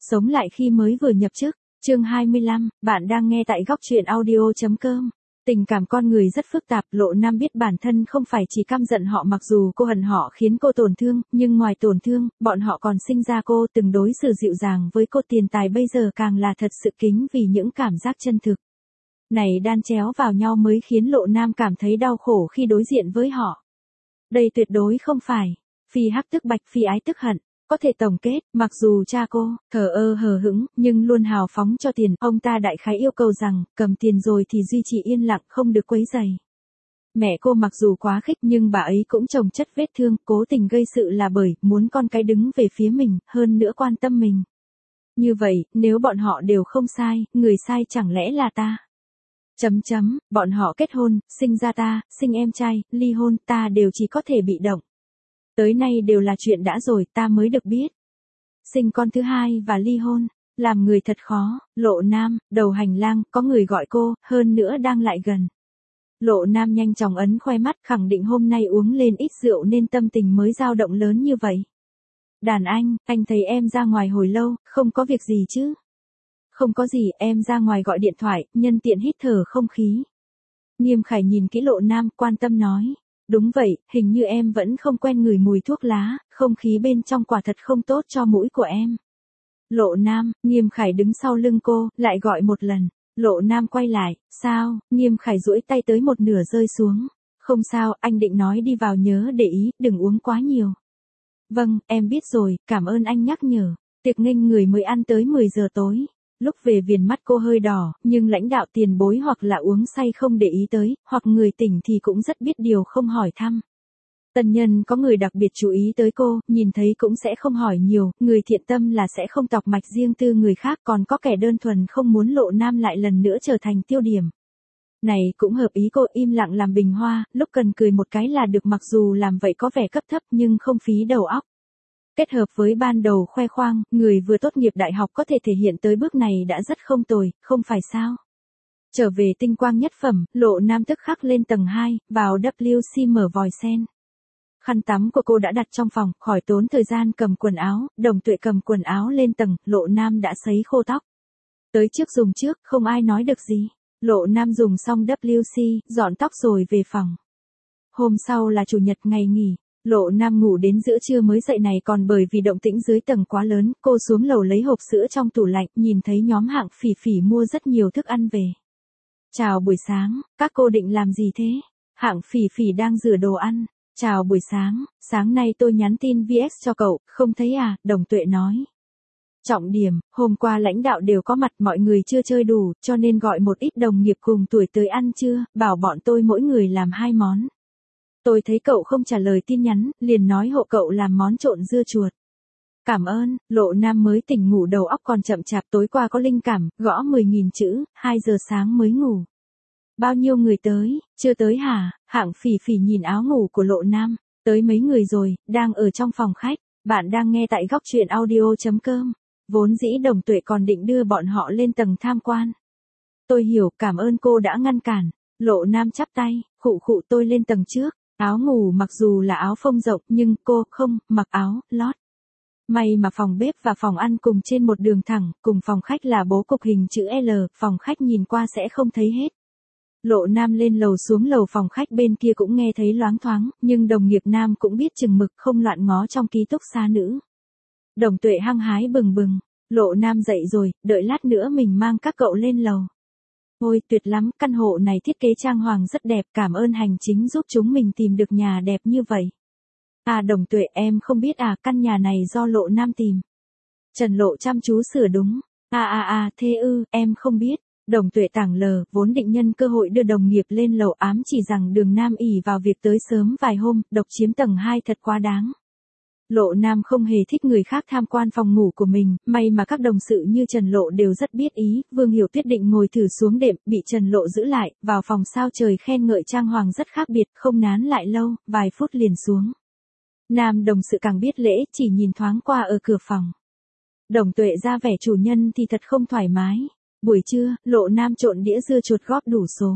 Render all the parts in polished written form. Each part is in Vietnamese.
Sống lại khi mới vừa nhập chức. Chương 25, bạn đang nghe tại góc truyện audio.com. Tình cảm con người rất phức tạp, Lộ Nam biết bản thân không phải chỉ căm giận họ mặc dù cô hận họ khiến cô tổn thương, nhưng ngoài tổn thương, bọn họ còn sinh ra cô từng đối xử dịu dàng với cô, tiền tài bây giờ càng là thật sự kính vì những cảm giác chân thực. Này đan chéo vào nhau mới khiến Lộ Nam cảm thấy đau khổ khi đối diện với họ. Đây tuyệt đối không phải phi hắc tức bạch, phi ái tức hận. Có thể tổng kết, mặc dù cha cô, thờ ơ hờ hững, nhưng luôn hào phóng cho tiền, ông ta đại khái yêu cầu rằng, cầm tiền rồi thì duy trì yên lặng, không được quấy rầy. Mẹ cô mặc dù quá khích nhưng bà ấy cũng chồng chất vết thương, cố tình gây sự là bởi, muốn con cái đứng về phía mình, hơn nữa quan tâm mình. Như vậy, nếu bọn họ đều không sai, người sai chẳng lẽ là ta? Bọn họ kết hôn, sinh ra ta, sinh em trai, ly hôn, ta đều chỉ có thể bị động. Tới nay đều là chuyện đã rồi, ta mới được biết. Sinh con thứ hai và ly hôn, làm người thật khó. Lộ Nam, đầu hành lang, có người gọi cô, hơn nữa đang lại gần. Lộ Nam nhanh chóng ấn khoe mắt, khẳng định hôm nay uống lên ít rượu nên tâm tình mới dao động lớn như vậy. Đàn anh thấy em ra ngoài hồi lâu, không có việc gì chứ? Không có gì, em ra ngoài gọi điện thoại, nhân tiện hít thở không khí. Nghiêm Khải nhìn kỹ Lộ Nam, quan tâm nói. Đúng vậy, hình như em vẫn không quen ngửi mùi thuốc lá, không khí bên trong quả thật không tốt cho mũi của em. Lộ Nam, Nghiêm Khải đứng sau lưng cô, lại gọi một lần. Lộ Nam quay lại, sao? Nghiêm Khải duỗi tay tới một nửa rơi xuống. Không sao, anh định nói đi vào nhớ để ý, đừng uống quá nhiều. Vâng, em biết rồi, cảm ơn anh nhắc nhở. Tiệc nghênh người mới ăn tới 10 giờ tối. Lúc về viền mắt cô hơi đỏ, nhưng lãnh đạo tiền bối hoặc là uống say không để ý tới, hoặc người tỉnh thì cũng rất biết điều không hỏi thăm. Tân nhân có người đặc biệt chú ý tới cô, nhìn thấy cũng sẽ không hỏi nhiều, người thiện tâm là sẽ không tọc mạch riêng tư người khác, còn có kẻ đơn thuần không muốn Lộ Nam lại lần nữa trở thành tiêu điểm. Này cũng hợp ý cô, im lặng làm bình hoa, lúc cần cười một cái là được, mặc dù làm vậy có vẻ cấp thấp nhưng không phí đầu óc. Kết hợp với ban đầu khoe khoang, người vừa tốt nghiệp đại học có thể thể hiện tới bước này đã rất không tồi, không phải sao? Trở về tinh quang nhất phẩm, Lộ Nam tức khắc lên tầng 2, vào WC mở vòi sen. Khăn tắm của cô đã đặt trong phòng, khỏi tốn thời gian cầm quần áo, Đồng Tuệ cầm quần áo lên tầng, Lộ Nam đã sấy khô tóc. Tới trước dùng trước, không ai nói được gì. Lộ Nam dùng xong WC, dọn tóc rồi về phòng. Hôm sau là chủ nhật ngày nghỉ. Lộ Nam ngủ đến giữa trưa mới dậy, này còn bởi vì động tĩnh dưới tầng quá lớn, cô xuống lầu lấy hộp sữa trong tủ lạnh, nhìn thấy nhóm Hạng Phỉ Phỉ mua rất nhiều thức ăn về. Chào buổi sáng, các cô định làm gì thế? Hạng Phỉ Phỉ đang rửa đồ ăn. Chào buổi sáng, sáng nay tôi nhắn tin VX cho cậu, không thấy à, Đồng Tuệ nói. Trọng điểm, hôm qua lãnh đạo đều có mặt, mọi người chưa chơi đủ, cho nên gọi một ít đồng nghiệp cùng tuổi tới ăn trưa, bảo bọn tôi mỗi người làm 2 món. Tôi thấy cậu không trả lời tin nhắn, liền nói hộ cậu làm món trộn dưa chuột. Cảm ơn. Lộ Nam mới tỉnh ngủ, đầu óc còn chậm chạp, tối qua có linh cảm, gõ 10.000 chữ, 2 giờ sáng mới ngủ. Bao nhiêu người tới? Chưa tới hả? Hạng Phỉ Phỉ nhìn áo ngủ của Lộ Nam. Tới mấy người rồi, đang ở trong phòng khách. Bạn đang nghe tại góc truyện audio.com. Vốn dĩ Đồng Tuệ còn định đưa bọn họ lên tầng tham quan. Tôi hiểu, cảm ơn cô đã ngăn cản. Lộ Nam chắp tay, khụ tôi lên tầng trước. Áo ngủ mặc dù là áo phông rộng nhưng cô không mặc áo lót. May mà phòng bếp và phòng ăn cùng trên một đường thẳng, cùng phòng khách là bố cục hình chữ L, phòng khách nhìn qua sẽ không thấy hết. Lộ Nam lên lầu xuống lầu, phòng khách bên kia cũng nghe thấy loáng thoáng, nhưng đồng nghiệp nam cũng biết chừng mực không loạn ngó trong ký túc xá nữ. Đồng Tuệ hăng hái bừng bừng, Lộ Nam dậy rồi, đợi lát nữa mình mang các cậu lên lầu. Ôi, tuyệt lắm, căn hộ này thiết kế trang hoàng rất đẹp, cảm ơn hành chính giúp chúng mình tìm được nhà đẹp như vậy. À Đồng Tuệ, em không biết à, căn nhà này do Lộ Nam tìm. Trần Lộ chăm chú sửa đúng. Thế ư, em không biết. Đồng Tuệ tảng lờ, vốn định nhân cơ hội đưa đồng nghiệp lên lầu, ám chỉ rằng Đường Nam ỷ vào việc tới sớm vài hôm, độc chiếm tầng 2 thật quá đáng. Lộ Nam không hề thích người khác tham quan phòng ngủ của mình, may mà các đồng sự như Trần Lộ đều rất biết ý, Vương Hiểu Tuyết định ngồi thử xuống đệm, bị Trần Lộ giữ lại, vào phòng sao trời khen ngợi trang hoàng rất khác biệt, không nán lại lâu, vài phút liền xuống. Nam đồng sự càng biết lễ, chỉ nhìn thoáng qua ở cửa phòng. Đồng Tuệ ra vẻ chủ nhân thì thật không thoải mái. Buổi trưa, Lộ Nam trộn đĩa dưa chuột góp đủ số.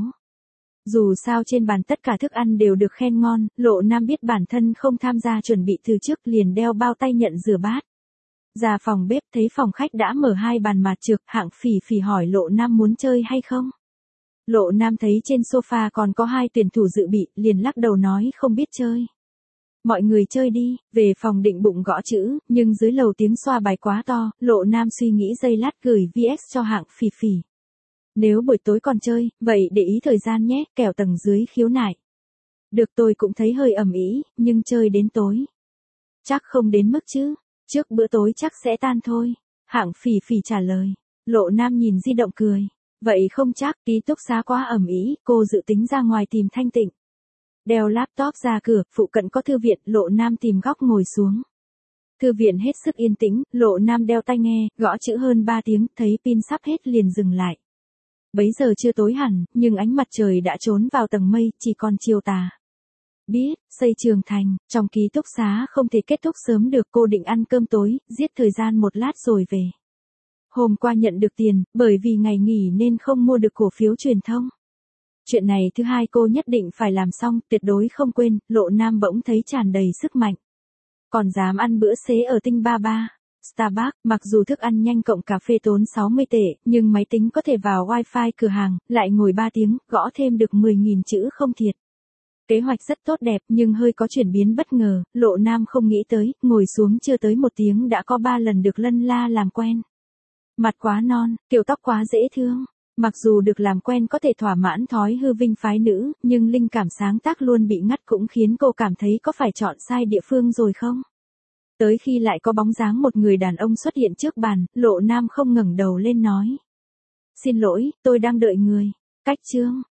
Dù sao trên bàn tất cả thức ăn đều được khen ngon, Lộ Nam biết bản thân không tham gia chuẩn bị từ trước, liền đeo bao tay nhận rửa bát. Ra phòng bếp thấy phòng khách đã mở 2 bàn mạt trược, Hạng Phỉ Phỉ hỏi Lộ Nam muốn chơi hay không. Lộ Nam thấy trên sofa còn có 2 tuyển thủ dự bị, liền lắc đầu nói không biết chơi. Mọi người chơi đi, về phòng định bụng gõ chữ, nhưng dưới lầu tiếng xoa bài quá to, Lộ Nam suy nghĩ giây lát gửi VX cho Hạng Phỉ Phỉ. Nếu buổi tối còn chơi, vậy để ý thời gian nhé, kẻo tầng dưới khiếu nại. Được, tôi cũng thấy hơi ầm ĩ, nhưng chơi đến tối. Chắc không đến mức chứ, trước bữa tối chắc sẽ tan thôi. Hạng Phỉ Phỉ trả lời. Lộ Nam nhìn di động cười. Vậy không chắc, ký túc xá quá ầm ĩ, cô dự tính ra ngoài tìm thanh tịnh. Đeo laptop ra cửa, phụ cận có thư viện, Lộ Nam tìm góc ngồi xuống. Thư viện hết sức yên tĩnh, Lộ Nam đeo tai nghe, gõ chữ hơn 3 tiếng, thấy pin sắp hết liền dừng lại. Bấy giờ chưa tối hẳn, nhưng ánh mặt trời đã trốn vào tầng mây, chỉ còn chiều tà. Biết, xây trường thành, trong ký túc xá không thể kết thúc sớm được, cô định ăn cơm tối, giết thời gian một lát rồi về. Hôm qua nhận được tiền, bởi vì ngày nghỉ nên không mua được cổ phiếu truyền thông. Chuyện này thứ hai cô nhất định phải làm xong, tuyệt đối không quên, Lộ Nam bỗng thấy tràn đầy sức mạnh. Còn dám ăn bữa xế ở Tinh Ba Ba, Starbucks, mặc dù thức ăn nhanh cộng cà phê tốn 60 tệ, nhưng máy tính có thể vào wifi cửa hàng, lại ngồi 3 tiếng, gõ thêm được 10.000 chữ không thiệt. Kế hoạch rất tốt đẹp nhưng hơi có chuyển biến bất ngờ, Lộ Nam không nghĩ tới, ngồi xuống chưa tới 1 tiếng đã có 3 lần được lân la làm quen. Mặt quá non, kiểu tóc quá dễ thương. Mặc dù được làm quen có thể thỏa mãn thói hư vinh phái nữ, nhưng linh cảm sáng tác luôn bị ngắt cũng khiến cô cảm thấy có phải chọn sai địa phương rồi không? Tới khi lại có bóng dáng một người đàn ông xuất hiện trước bàn, Lộ Nam không ngẩng đầu lên nói. Xin lỗi, tôi đang đợi người. Cách chương.